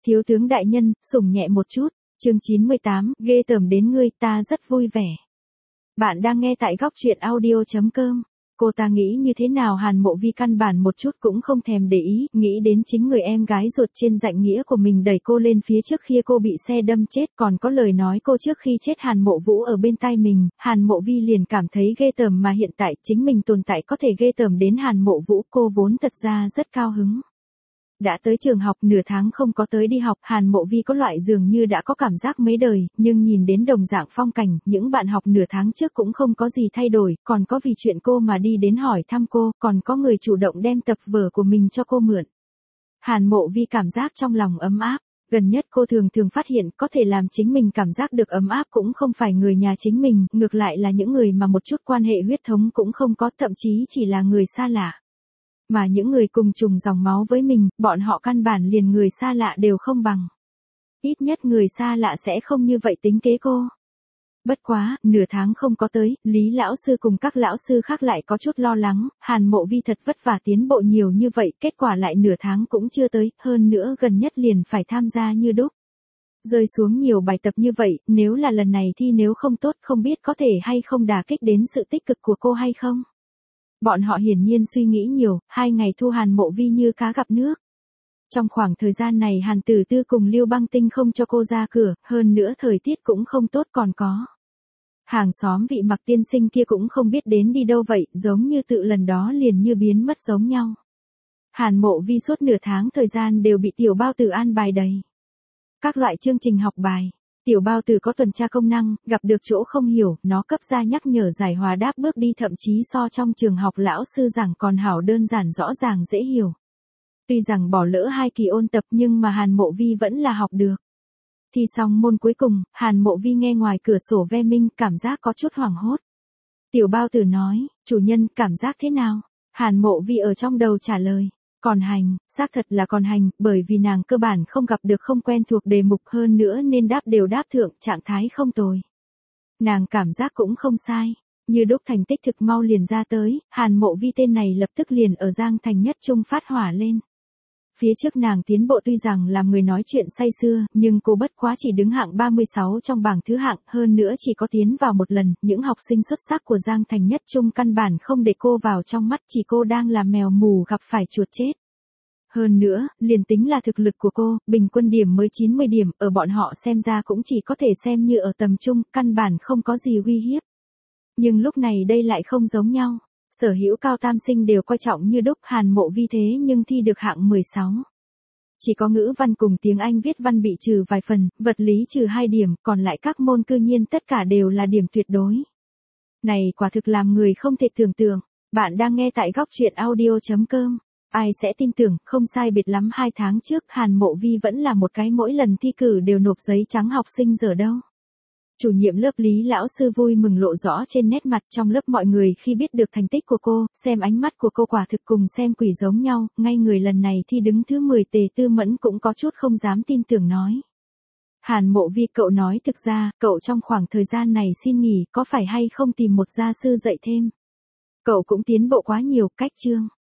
Thiếu tướng đại nhân, sủng nhẹ một chút. Chương 98, ghê tởm đến ngươi, ta rất vui vẻ. Bạn đang nghe tại góc truyện audio.com. Cô ta nghĩ như thế nào Hàn Mộ Vi căn bản một chút cũng không thèm để ý, nghĩ đến chính người em gái ruột trên rạnh nghĩa của mình đẩy cô lên phía trước khi cô bị xe đâm chết, còn có lời nói cô trước khi chết Hàn Mộ Vũ ở bên tai mình, Hàn Mộ Vi liền cảm thấy ghê tởm mà hiện tại chính mình tồn tại có thể ghê tởm đến Hàn Mộ Vũ, cô vốn thật ra rất cao hứng. Đã tới trường học nửa tháng không có tới đi học, Hàn Mộ Vi có loại dường như đã có cảm giác mấy đời, nhưng nhìn đến đồng dạng phong cảnh, những bạn học nửa tháng trước cũng không có gì thay đổi, còn có vì chuyện cô mà đi đến hỏi thăm cô, còn có người chủ động đem tập vở của mình cho cô mượn. Hàn Mộ Vi cảm giác trong lòng ấm áp. Gần nhất cô thường phát hiện có thể làm chính mình cảm giác được ấm áp cũng không phải người nhà chính mình, ngược lại là những người mà một chút quan hệ huyết thống cũng không có, thậm chí chỉ là người xa lạ. Mà những người cùng trùng dòng máu với mình, bọn họ căn bản liền người xa lạ đều không bằng. Ít nhất người xa lạ sẽ không như vậy tính kế cô. Bất quá, nửa tháng không có tới, Lý lão sư cùng các lão sư khác lại có chút lo lắng, Hàn Mộ Vi thật vất vả tiến bộ nhiều như vậy, kết quả lại nửa tháng cũng chưa tới, hơn nữa gần nhất liền phải tham gia như đúc. Rơi xuống nhiều bài tập như vậy, nếu là lần này thi nếu không tốt không biết có thể hay không đả kích đến sự tích cực của cô hay không. Bọn họ hiển nhiên suy nghĩ nhiều, 2 ngày thu Hàn Mộ Vi như cá gặp nước. Trong khoảng thời gian này Hàn Tử Tư cùng Lưu Băng Tinh không cho cô ra cửa, hơn nữa thời tiết cũng không tốt còn có. Hàng xóm vị Mặc tiên sinh kia cũng không biết đến đi đâu vậy, giống như tự lần đó liền như biến mất giống nhau. Hàn Mộ Vi suốt nửa tháng thời gian đều bị tiểu bao tử an bài đầy. Các loại chương trình học bài. Tiểu bao tử có tuần tra công năng, gặp được chỗ không hiểu, nó cấp ra nhắc nhở giải hòa đáp bước đi thậm chí so trong trường học lão sư giảng còn hảo đơn giản rõ ràng dễ hiểu. Tuy rằng bỏ lỡ 2 kỳ ôn tập nhưng mà Hàn Mộ Vi vẫn là học được. Thi xong môn cuối cùng, Hàn Mộ Vi nghe ngoài cửa sổ ve minh, cảm giác có chút hoảng hốt. Tiểu bao tử nói, chủ nhân, cảm giác thế nào? Hàn Mộ Vi ở trong đầu trả lời. Còn hành, xác thật là còn hành, bởi vì nàng cơ bản không gặp được không quen thuộc đề mục hơn nữa nên đáp đều đáp thượng, trạng thái không tồi. Nàng cảm giác cũng không sai, như đúc thành tích thực mau liền ra tới, Hàn Mộ Vi tên này lập tức liền ở Giang Thành nhất trung phát hỏa lên. Phía trước nàng tiến bộ tuy rằng làm người nói chuyện say sưa, nhưng cô bất quá chỉ đứng hạng 36 trong bảng thứ hạng, hơn nữa chỉ có tiến vào một lần, những học sinh xuất sắc của Giang Thành nhất trung căn bản không để cô vào trong mắt, chỉ cô đang là mèo mù gặp phải chuột chết. Hơn nữa, liền tính là thực lực của cô, bình quân điểm mới 90 điểm, ở bọn họ xem ra cũng chỉ có thể xem như ở tầm trung, căn bản không có gì uy hiếp. Nhưng lúc này đây lại không giống nhau. Sở hữu cao tam sinh đều coi trọng như đúc, Hàn Mộ Vi thế nhưng thi được hạng 16. Chỉ có ngữ văn cùng tiếng Anh viết văn bị trừ vài phần, vật lý trừ 2 điểm, còn lại các môn cư nhiên tất cả đều là điểm tuyệt đối. Này quả thực làm người không thể tưởng tượng. Bạn đang nghe tại góc truyện audio.com. Ai sẽ tin tưởng, không sai biệt lắm 2 tháng trước Hàn Mộ Vi vẫn là một cái mỗi lần thi cử đều nộp giấy trắng học sinh giờ đâu. Chủ nhiệm lớp Lý lão sư vui mừng lộ rõ trên nét mặt, trong lớp mọi người khi biết được thành tích của cô, xem ánh mắt của cô quả thực cùng xem quỷ giống nhau, ngay người lần này thi đứng thứ 10 Tề Tư Mẫn cũng có chút không dám tin tưởng nói. Hàn Mộ Vi, cậu nói thực ra, cậu trong khoảng thời gian này xin nghỉ có phải hay không tìm một gia sư dạy thêm? Cậu cũng tiến bộ quá nhiều, cách chương.